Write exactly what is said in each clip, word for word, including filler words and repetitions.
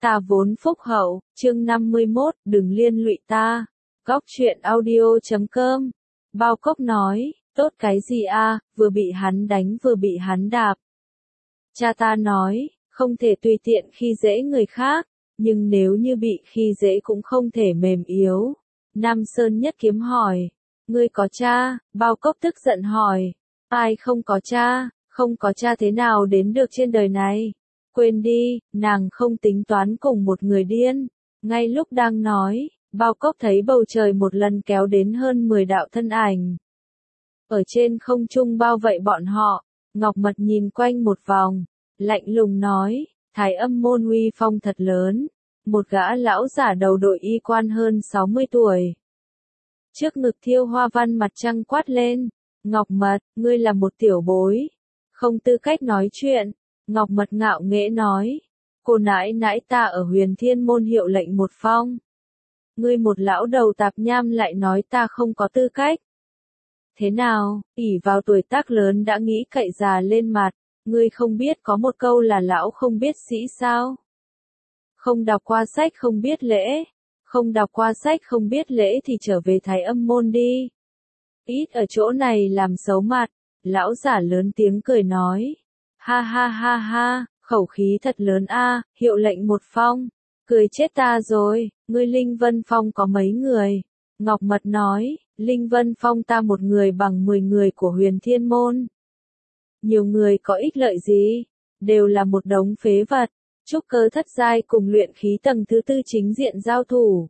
Ta vốn phúc hậu, chương năm mươi mốt, đừng liên lụy ta. Góc truyện audio chấm com. Bao Cốc nói, tốt cái gì a, vừa bị hắn đánh vừa bị hắn đạp. Cha ta nói, không thể tùy tiện khi dễ người khác, nhưng nếu như bị khi dễ cũng không thể mềm yếu. Nam Sơn Nhất Kiếm hỏi, ngươi có cha? Bao Cốc tức giận hỏi, ai không có cha, không có cha thế nào đến được trên đời này? Quên đi, nàng không tính toán cùng một người điên. Ngay lúc đang nói, Bao Cốc thấy bầu trời một lần kéo đến hơn mười đạo thân ảnh. Ở trên không trung bao vây bọn họ, Ngọc Mật nhìn quanh một vòng, lạnh lùng nói, Thái Âm môn uy phong thật lớn. Một gã lão giả đầu đội y quan hơn sáu mươi tuổi. Trước ngực thiêu hoa văn mặt trăng quát lên, Ngọc Mật, ngươi là một tiểu bối, không tư cách nói chuyện. Ngọc Mật ngạo nghễ nói, cô nãi nãi ta ở Huyền Thiên môn hiệu lệnh một phong. Ngươi một lão đầu tạp nham lại nói ta không có tư cách. Thế nào, ỷ vào tuổi tác lớn đã nghĩ cậy già lên mặt, ngươi không biết có một câu là lão không biết sĩ sao? Không đọc qua sách không biết lễ, không đọc qua sách không biết lễ thì trở về Thái Âm môn đi. Ít ở chỗ này làm xấu mặt, lão giả lớn tiếng cười nói. Ha ha ha ha, khẩu khí thật lớn a, hiệu lệnh một phong, cười chết ta rồi, ngươi Linh Vân Phong có mấy người? Ngọc Mật nói, Linh Vân Phong ta một người bằng mười người của Huyền Thiên môn. Nhiều người có ích lợi gì? Đều là một đống phế vật, trúc cơ thất giai cùng luyện khí tầng thứ tư chính diện giao thủ.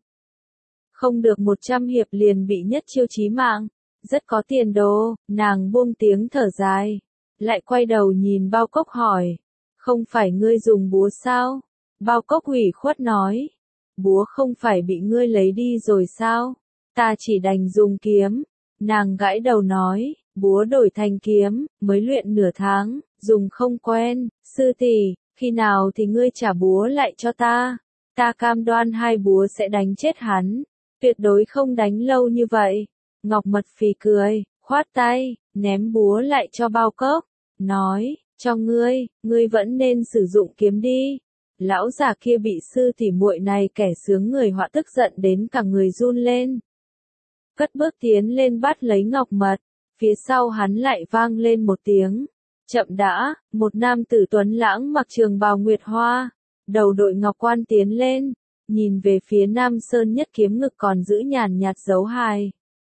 Không được một trăm hiệp liền bị nhất chiêu chí mạng, rất có tiền đồ, nàng buông tiếng thở dài. Lại quay đầu nhìn Bao Cốc hỏi, không phải ngươi dùng búa sao? Bao Cốc ủy khuất nói, búa không phải bị ngươi lấy đi rồi sao? Ta chỉ đành dùng kiếm. Nàng gãi đầu nói, búa đổi thành kiếm, mới luyện nửa tháng, dùng không quen. Sư tỷ, khi nào thì ngươi trả búa lại cho ta? Ta cam đoan hai búa sẽ đánh chết hắn, tuyệt đối không đánh lâu như vậy. Ngọc Mật phì cười, khoát tay, ném búa lại cho Bao Cốc. Nói, cho ngươi, ngươi vẫn nên sử dụng kiếm đi. Lão già kia bị sư tỷ muội này kẻ sướng người họa tức giận đến cả người run lên. Cất bước tiến lên bắt lấy Ngọc Mật, phía sau hắn lại vang lên một tiếng. Chậm đã, một nam tử tuấn lãng mặc trường bào nguyệt hoa, đầu đội ngọc quan tiến lên, nhìn về phía Nam Sơn Nhất Kiếm ngực còn giữ nhàn nhạt dấu hài.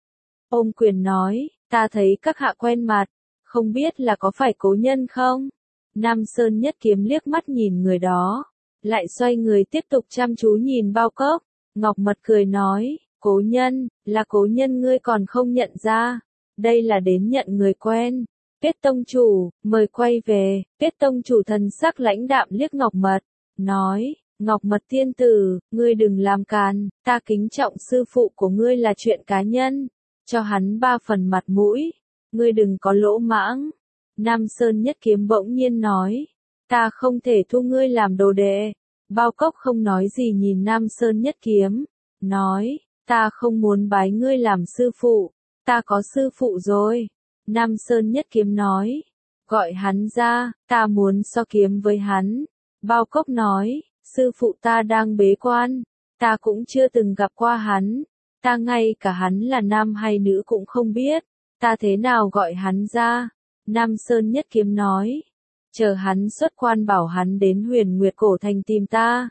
Ôm quyền nói, ta thấy các hạ quen mặt. Không biết là có phải cố nhân không? Nam Sơn Nhất Kiếm liếc mắt nhìn người đó, lại xoay người tiếp tục chăm chú nhìn Bao Cốc. Ngọc Mật cười nói, cố nhân, là cố nhân ngươi còn không nhận ra. Đây là đến nhận người quen. Kết tông chủ, mời quay về. Kết tông chủ thần sắc lãnh đạm liếc Ngọc Mật, nói, Ngọc Mật tiên tử, ngươi đừng làm càn, ta kính trọng sư phụ của ngươi là chuyện cá nhân. Cho hắn ba phần mặt mũi. Ngươi đừng có lỗ mãng. Nam Sơn Nhất Kiếm bỗng nhiên nói, ta không thể thu ngươi làm đồ đệ. Bao Cốc không nói gì nhìn Nam Sơn Nhất Kiếm, nói, ta không muốn bái ngươi làm sư phụ, ta có sư phụ rồi. Nam Sơn Nhất Kiếm nói, gọi hắn ra, ta muốn so kiếm với hắn. Bao Cốc nói, sư phụ ta đang bế quan, ta cũng chưa từng gặp qua hắn, ta ngay cả hắn là nam hay nữ cũng không biết. Ta thế nào gọi hắn ra? Nam Sơn Nhất Kiếm nói, chờ hắn xuất quan bảo hắn đến Huyền Nguyệt Cổ Thành tìm ta.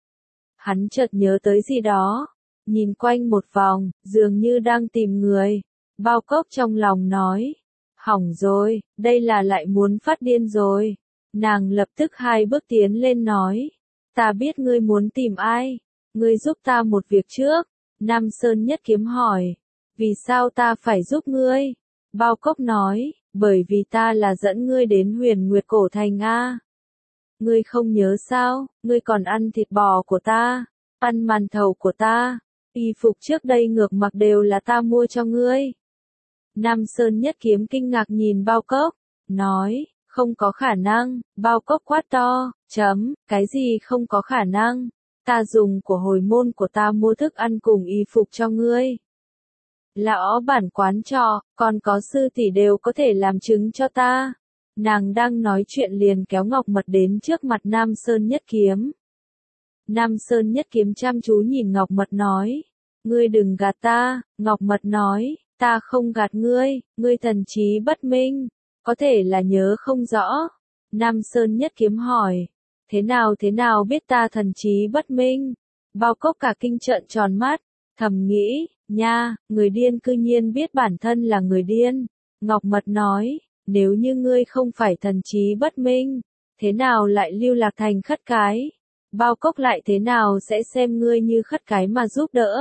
Hắn chợt nhớ tới gì đó, nhìn quanh một vòng, dường như đang tìm người. Bao Cốc trong lòng nói, hỏng rồi, đây là lại muốn phát điên rồi. Nàng lập tức hai bước tiến lên nói, ta biết ngươi muốn tìm ai, ngươi giúp ta một việc trước. Nam Sơn Nhất Kiếm hỏi, vì sao ta phải giúp ngươi? Bao Cốc nói, bởi vì ta là dẫn ngươi đến Huyền Nguyệt Cổ Thành a. Ngươi không nhớ sao, ngươi còn ăn thịt bò của ta, ăn màn thầu của ta, y phục trước đây ngược mặc đều là ta mua cho ngươi. Nam Sơn Nhất Kiếm kinh ngạc nhìn Bao Cốc, nói, không có khả năng. Bao Cốc quát to, chấm, cái gì không có khả năng? Ta dùng của hồi môn của ta mua thức ăn cùng y phục cho ngươi. Lão bản quán trọ, còn có sư tỷ đều có thể làm chứng cho ta. Nàng đang nói chuyện liền kéo Ngọc Mật đến trước mặt Nam Sơn Nhất Kiếm. Nam Sơn Nhất Kiếm chăm chú nhìn Ngọc Mật nói. Ngươi đừng gạt ta, Ngọc Mật nói, ta không gạt ngươi, ngươi thần trí bất minh, có thể là nhớ không rõ. Nam Sơn Nhất Kiếm hỏi, thế nào thế nào biết ta thần trí bất minh? Bao Cốc cả kinh trợn tròn mắt, thầm nghĩ, nha, người điên cư nhiên biết bản thân là người điên. Ngọc Mật nói, nếu như ngươi không phải thần trí bất minh, thế nào lại lưu lạc thành khất cái? Bao Cốc lại thế nào sẽ xem ngươi như khất cái mà giúp đỡ?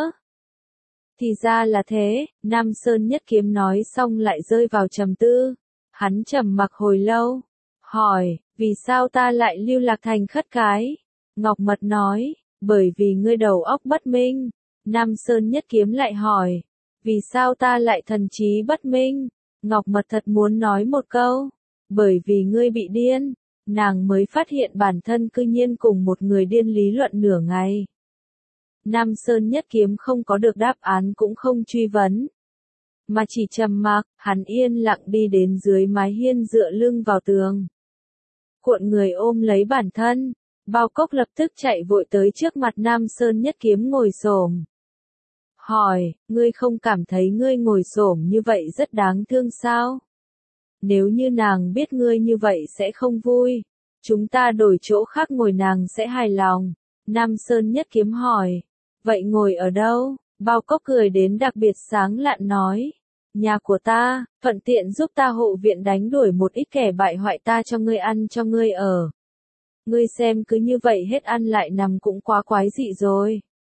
Thì ra là thế, Nam Sơn Nhất Kiếm nói xong lại rơi vào trầm tư. Hắn trầm mặc hồi lâu, hỏi, vì sao ta lại lưu lạc thành khất cái? Ngọc Mật nói, bởi vì ngươi đầu óc bất minh. Nam Sơn Nhất Kiếm lại hỏi, vì sao ta lại thần trí bất minh? Ngọc Mật thật muốn nói một câu, bởi vì ngươi bị điên. Nàng mới phát hiện bản thân cư nhiên cùng một người điên lý luận nửa ngày. Nam Sơn Nhất Kiếm không có được đáp án cũng không truy vấn, mà chỉ trầm mặc. Hắn yên lặng đi đến dưới mái hiên dựa lưng vào tường, cuộn người ôm lấy bản thân. Bao Cốc lập tức chạy vội tới trước mặt Nam Sơn Nhất Kiếm ngồi xổm, hỏi, ngươi không cảm thấy ngươi ngồi xổm như vậy rất đáng thương sao? Nếu như nàng biết ngươi như vậy sẽ không vui, chúng ta đổi chỗ khác ngồi nàng sẽ hài lòng. Nam Sơn Nhất Kiếm hỏi, vậy ngồi ở đâu? Bao Cốc cười đến đặc biệt sáng lạn nói, nhà của ta, thuận tiện giúp ta hộ viện đánh đuổi một ít kẻ bại hoại ta cho ngươi ăn cho ngươi ở. Ngươi xem cứ như vậy hết ăn lại nằm cũng quá quái dị rồi.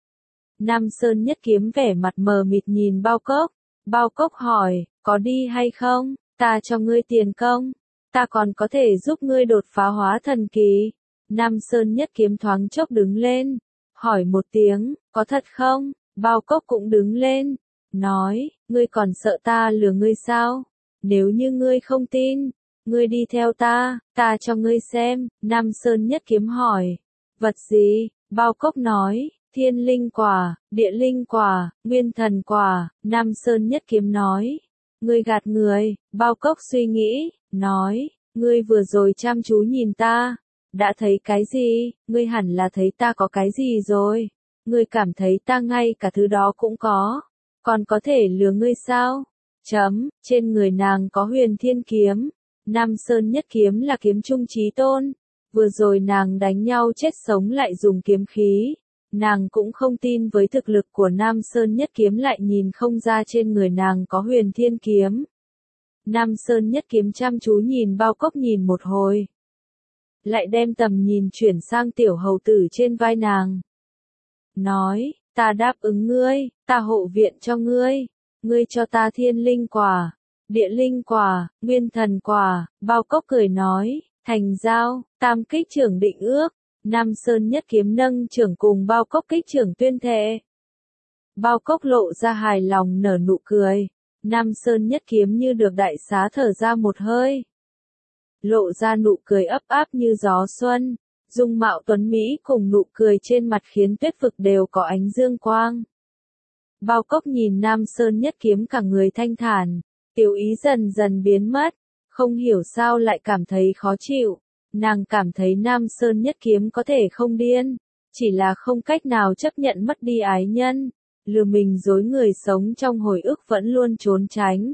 Nam Sơn Nhất Kiếm vẻ mặt mờ mịt nhìn Bao Cốc. Bao Cốc hỏi, có đi hay không? Ta cho ngươi tiền công, ta còn có thể giúp ngươi đột phá hóa thần kỳ. Nam Sơn Nhất Kiếm thoáng chốc đứng lên, hỏi một tiếng, có thật không? Bao Cốc cũng đứng lên, nói, ngươi còn sợ ta lừa ngươi sao? Nếu như ngươi không tin, ngươi đi theo ta, ta cho ngươi xem. Nam Sơn Nhất Kiếm hỏi, vật gì? Bao Cốc nói, thiên linh quả, địa linh quả, nguyên thần quả. Nam Sơn Nhất Kiếm nói, ngươi gạt người. Bao Cốc suy nghĩ, nói, ngươi vừa rồi chăm chú nhìn ta, đã thấy cái gì? Ngươi hẳn là thấy ta có cái gì rồi? Ngươi cảm thấy ta ngay cả thứ đó cũng có, còn có thể lừa ngươi sao? Chấm, trên người nàng có huyền thiên kiếm. Nam Sơn Nhất Kiếm là kiếm trung chí tôn. Vừa rồi nàng đánh nhau chết sống lại dùng kiếm khí. Nàng cũng không tin với thực lực của Nam Sơn Nhất Kiếm lại nhìn không ra trên người nàng có huyền thiên kiếm. Nam Sơn Nhất Kiếm chăm chú nhìn Bao Cốc nhìn một hồi, lại đem tầm nhìn chuyển sang tiểu hầu tử trên vai nàng. Nói, ta đáp ứng ngươi, ta hộ viện cho ngươi, ngươi cho ta thiên linh quả, địa linh quả, nguyên thần quả. Bao Cốc cười nói, thành giao. Tam kích trưởng định ước. Nam Sơn Nhất Kiếm nâng trưởng cùng Bao Cốc kích trưởng tuyên thệ. Bao Cốc lộ ra hài lòng nở nụ cười. Nam Sơn Nhất Kiếm như được đại xá thở ra một hơi, lộ ra nụ cười ấp áp như gió xuân. Dung mạo tuấn mỹ cùng nụ cười trên mặt khiến tuyết vực đều có ánh dương quang. Bao Cốc nhìn Nam Sơn Nhất Kiếm cả người thanh thản, tiểu ý dần dần biến mất, không hiểu sao lại cảm thấy khó chịu. Nàng cảm thấy Nam Sơn Nhất Kiếm có thể không điên, chỉ là không cách nào chấp nhận mất đi ái nhân, lừa mình dối người sống trong hồi ức vẫn luôn trốn tránh.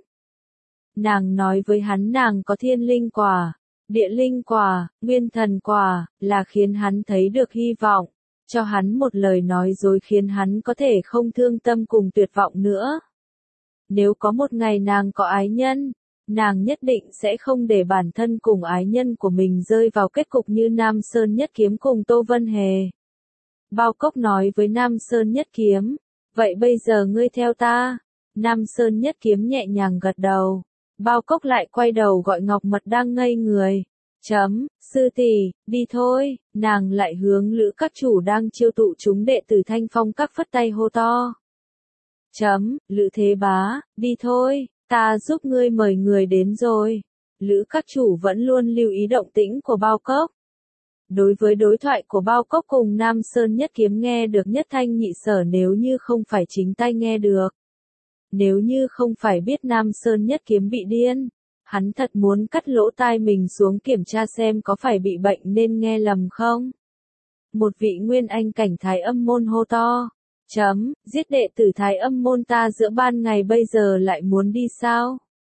Nàng nói với hắn nàng có thiên linh quả, địa linh quả, nguyên thần quả, là khiến hắn thấy được hy vọng, cho hắn một lời nói dối khiến hắn có thể không thương tâm cùng tuyệt vọng nữa. Nếu có một ngày nàng có ái nhân, nàng nhất định sẽ không để bản thân cùng ái nhân của mình rơi vào kết cục như Nam Sơn Nhất Kiếm cùng Tô Vân Hề. Bao Cốc nói với Nam Sơn Nhất Kiếm, vậy bây giờ ngươi theo ta. Nam Sơn Nhất Kiếm nhẹ nhàng gật đầu. Bao Cốc lại quay đầu gọi Ngọc Mật đang ngây người. Chấm, sư tỷ, đi thôi. Nàng lại hướng Lữ các chủ đang chiêu tụ chúng đệ tử Thanh Phong các phất tay hô to. Chấm, Lữ Thế Bá, đi thôi, ta giúp ngươi mời người đến rồi. Lữ các chủ vẫn luôn lưu ý động tĩnh của Bao Cốc. Đối với đối thoại của Bao Cốc cùng Nam Sơn Nhất Kiếm nghe được nhất thanh nhị sở, nếu như không phải chính tay nghe được, nếu như không phải biết Nam Sơn Nhất Kiếm bị điên, hắn thật muốn cắt lỗ tai mình xuống kiểm tra xem có phải bị bệnh nên nghe lầm không. Một vị nguyên anh cảnh Thái Âm môn hô to. Chấm, giết đệ tử Thái Âm môn ta giữa ban ngày bây giờ lại muốn đi sao?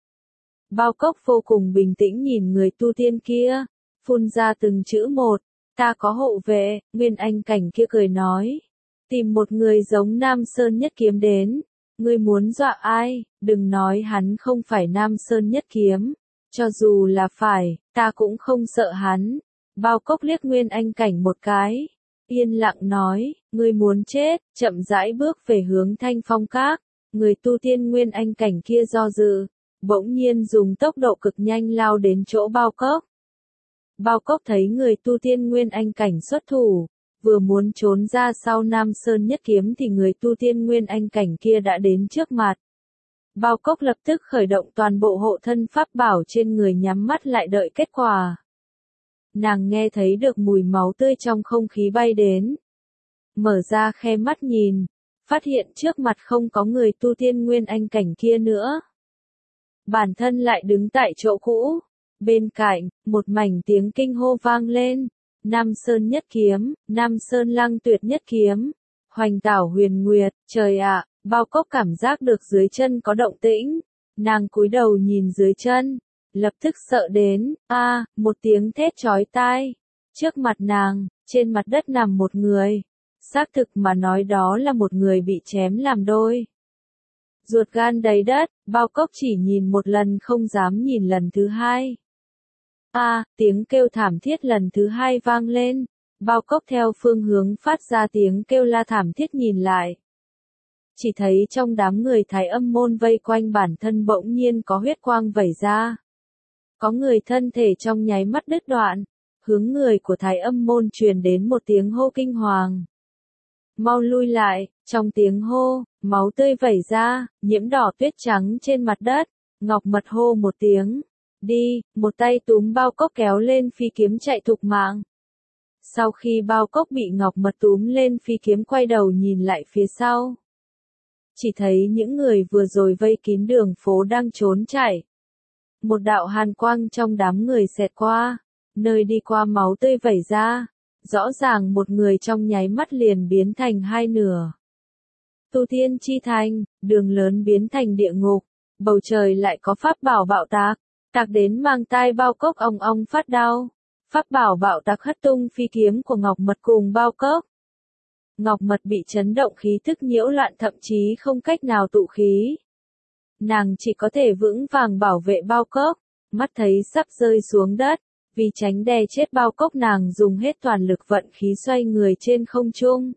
Bao Cốc vô cùng bình tĩnh nhìn người tu tiên kia, phun ra từng chữ một, ta có hộ vệ, nguyên anh cảnh kia cười nói. Tìm một người giống Nam Sơn Nhất Kiếm đến, ngươi muốn dọa ai, đừng nói hắn không phải Nam Sơn Nhất Kiếm, cho dù là phải, ta cũng không sợ hắn. Bao Cốc liếc nguyên anh cảnh một cái, yên lặng nói, ngươi muốn chết, chậm rãi bước về hướng Thanh Phong Các, người tu tiên nguyên anh cảnh kia do dự, bỗng nhiên dùng tốc độ cực nhanh lao đến chỗ Bao Cốc. Bao Cốc thấy người tu tiên nguyên anh cảnh xuất thủ, vừa muốn trốn ra sau Nam Sơn Nhất Kiếm thì người tu tiên nguyên anh cảnh kia đã đến trước mặt. Bao Cốc lập tức khởi động toàn bộ hộ thân pháp bảo trên người nhắm mắt lại đợi kết quả. Nàng nghe thấy được mùi máu tươi trong không khí bay đến. Mở ra khe mắt nhìn, phát hiện trước mặt không có người tu tiên nguyên anh cảnh kia nữa. Bản thân lại đứng tại chỗ cũ. Bên cạnh, một mảnh tiếng kinh hô vang lên. Nam Sơn Nhất Kiếm, Nam Sơn Lăng Tuyệt Nhất Kiếm, Hoành Tảo Huyền Nguyệt, trời ạ, Bao Cốc cảm giác được dưới chân có động tĩnh. Nàng cúi đầu nhìn dưới chân, lập tức sợ đến, a, à, một tiếng thét chói tai. Trước mặt nàng, trên mặt đất nằm một người. Xác thực mà nói đó là một người bị chém làm đôi. Ruột gan đầy đất, Bao Cốc chỉ nhìn một lần không dám nhìn lần thứ hai. A, à, tiếng kêu thảm thiết lần thứ hai vang lên. Bao Cốc theo phương hướng phát ra tiếng kêu la thảm thiết nhìn lại. Chỉ thấy trong đám người Thái Âm môn vây quanh bản thân bỗng nhiên có huyết quang vẩy ra. Có người thân thể trong nháy mắt đứt đoạn, hướng người của Thái Âm môn truyền đến một tiếng hô kinh hoàng. Mau lui lại, trong tiếng hô, máu tươi vẩy ra, nhiễm đỏ tuyết trắng trên mặt đất, Ngọc Mật hô một tiếng. Đi, một tay túm Bao Cốc kéo lên phi kiếm chạy thục mạng. Sau khi Bao Cốc bị Ngọc Mật túm lên phi kiếm quay đầu nhìn lại phía sau. Chỉ thấy những người vừa rồi vây kín đường phố đang trốn chạy. Một đạo hàn quang trong đám người xẹt qua, nơi đi qua máu tươi vẩy ra. Rõ ràng một người trong nháy mắt liền biến thành hai nửa. Tu tiên chi thành, đường lớn biến thành địa ngục, bầu trời lại có pháp bảo bạo tạc, tạc đến mang tai Bao Cốc ong ong phát đau. Pháp bảo bạo tạc hất tung phi kiếm của Ngọc Mật cùng Bao Cốc. Ngọc Mật bị chấn động khí thức nhiễu loạn thậm chí không cách nào tụ khí. Nàng chỉ có thể vững vàng bảo vệ Bao Cốc, mắt thấy sắp rơi xuống đất. Vì tránh đè chết Bao Cốc nàng dùng hết toàn lực vận khí xoay người trên không trung.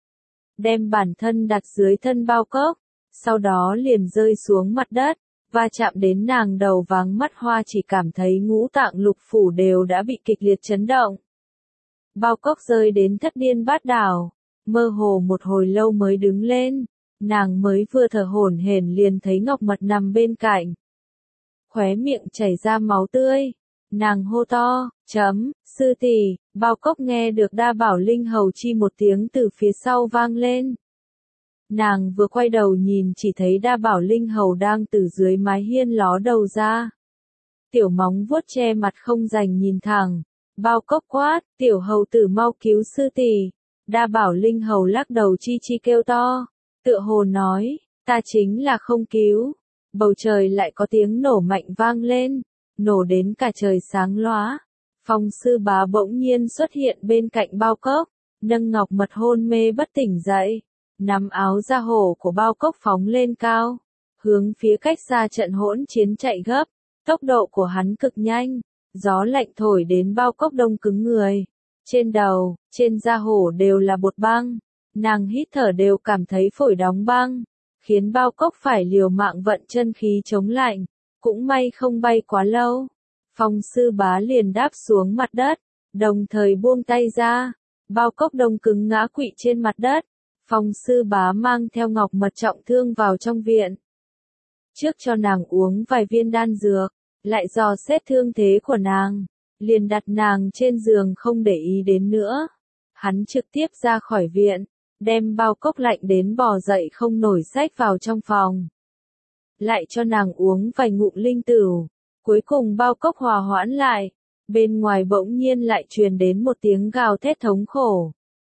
Đem bản thân đặt dưới thân Bao Cốc, sau đó liền rơi xuống mặt đất, va chạm đến nàng đầu váng mắt hoa chỉ cảm thấy ngũ tạng lục phủ đều đã bị kịch liệt chấn động. Bao Cốc rơi đến thất điên bát đảo, mơ hồ một hồi lâu mới đứng lên, nàng mới vừa thở hổn hển liền thấy Ngọc Mật nằm bên cạnh. Khóe miệng chảy ra máu tươi. Nàng hô to, chấm, sư tỷ, Bao Cốc nghe được Đa Bảo Linh Hầu chi một tiếng từ phía sau vang lên. Nàng vừa quay đầu nhìn chỉ thấy Đa Bảo Linh Hầu đang từ dưới mái hiên ló đầu ra. Tiểu móng vuốt che mặt không rành nhìn thẳng. Bao Cốc quát, tiểu hầu tử mau cứu sư tỷ. Đa Bảo Linh Hầu lắc đầu chi chi kêu to. Tựa hồ nói, ta chính là không cứu. Bầu trời lại có tiếng nổ mạnh vang lên. Nổ đến cả trời sáng lóa. Phong Sư Bá bỗng nhiên xuất hiện bên cạnh Bao Cốc, nâng Ngọc Mật hôn mê bất tỉnh dậy, nắm áo da hổ của Bao Cốc phóng lên cao, hướng phía cách xa trận hỗn chiến chạy gấp, tốc độ của hắn cực nhanh, gió lạnh thổi đến Bao Cốc đông cứng người, trên đầu, trên da hổ đều là bột băng, nàng hít thở đều cảm thấy phổi đóng băng, khiến Bao Cốc phải liều mạng vận chân khí chống lạnh. Cũng may không bay quá lâu. Phong Sư Bá liền đáp xuống mặt đất, đồng thời buông tay ra. Bao Cốc đông cứng ngã quỵ trên mặt đất. Phong Sư Bá mang theo Ngọc Mật trọng thương vào trong viện. Trước cho nàng uống vài viên đan dược, lại dò xét thương thế của nàng, liền đặt nàng trên giường không để ý đến nữa. Hắn trực tiếp ra khỏi viện, đem Bao Cốc lạnh đến bò dậy không nổi xách vào trong phòng. Lại cho nàng uống vài ngụm linh tửu, cuối cùng Bao Cốc hòa hoãn lại, bên ngoài bỗng nhiên lại truyền đến một tiếng gào thét thống khổ,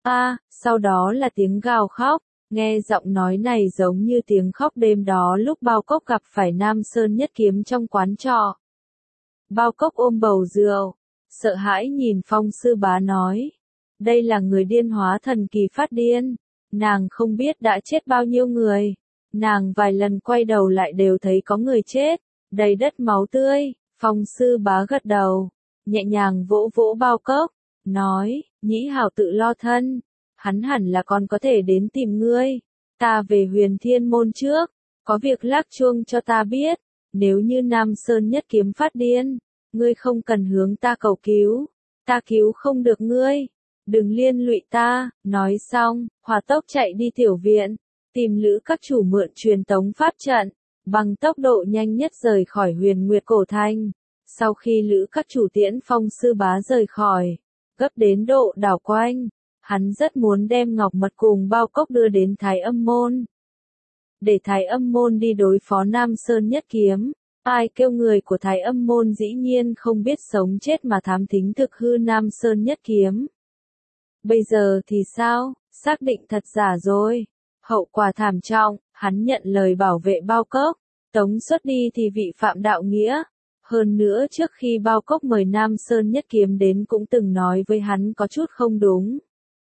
A, sau đó là tiếng gào khóc, nghe giọng nói này giống như tiếng khóc đêm đó lúc Bao Cốc gặp phải Nam Sơn Nhất Kiếm trong quán trọ. Bao Cốc ôm bầu rượu, sợ hãi nhìn Phong Sư Bá nói, đây là người điên hóa thần kỳ phát điên, nàng không biết đã chết bao nhiêu người, nàng vài lần quay đầu lại đều thấy có người chết, đầy đất máu tươi. Phong Sư Bá gật đầu, nhẹ nhàng vỗ vỗ Bao Cốc, nói, Nhĩ Hảo tự lo thân, hắn hẳn là còn có thể đến tìm ngươi, ta về Huyền Thiên Môn trước, có việc lác chuông cho ta biết, nếu như Nam Sơn Nhất Kiếm phát điên, ngươi không cần hướng ta cầu cứu, ta cứu không được ngươi, đừng liên lụy ta. Nói xong, hỏa tốc chạy đi tiểu viện, tìm Lữ các chủ mượn truyền tống pháp trận, bằng tốc độ nhanh nhất rời khỏi Huyền Nguyệt Cổ Thành. Sau khi Lữ các chủ tiễn Phong Sư Bá rời khỏi, gấp đến độ đảo quanh, hắn rất muốn đem Ngọc Mật cùng Bao Cốc đưa đến Thái Âm Môn, để Thái Âm Môn đi đối phó Nam Sơn Nhất Kiếm. Ai kêu người của Thái Âm Môn dĩ nhiên không biết sống chết mà thám thính thực hư Nam Sơn Nhất Kiếm. Bây giờ thì sao, xác định thật giả rồi, hậu quả thảm trọng, hắn nhận lời bảo vệ Bao Cốc, tống xuất đi thì vị phạm đạo nghĩa. Hơn nữa trước khi Bao Cốc mời Nam Sơn Nhất Kiếm đến cũng từng nói với hắn có chút không đúng.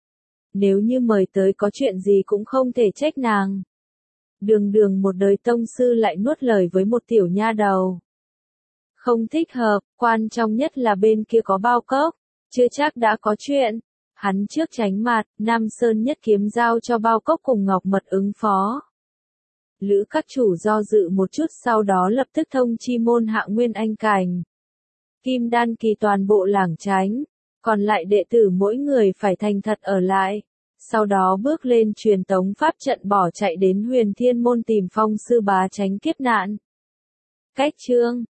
Nếu như mời tới có chuyện gì cũng không thể trách nàng. Đường đường một đời tông sư lại nuốt lời với một tiểu nha đầu. Không thích hợp, quan trọng nhất là bên kia có Bao Cốc, chưa chắc đã có chuyện. Hắn trước tránh mặt, Nam Sơn Nhất Kiếm giao cho Bao Cốc cùng Ngọc Mật ứng phó. Lữ các chủ do dự một chút sau đó lập tức thông chi môn hạ Nguyên Anh Cảnh, Kim Đan kỳ toàn bộ lảng tránh, còn lại đệ tử mỗi người phải thành thật ở lại. Sau đó bước lên truyền tống pháp trận bỏ chạy đến Huyền Thiên Môn tìm Phong Sư Bá tránh kiếp nạn. Cách chương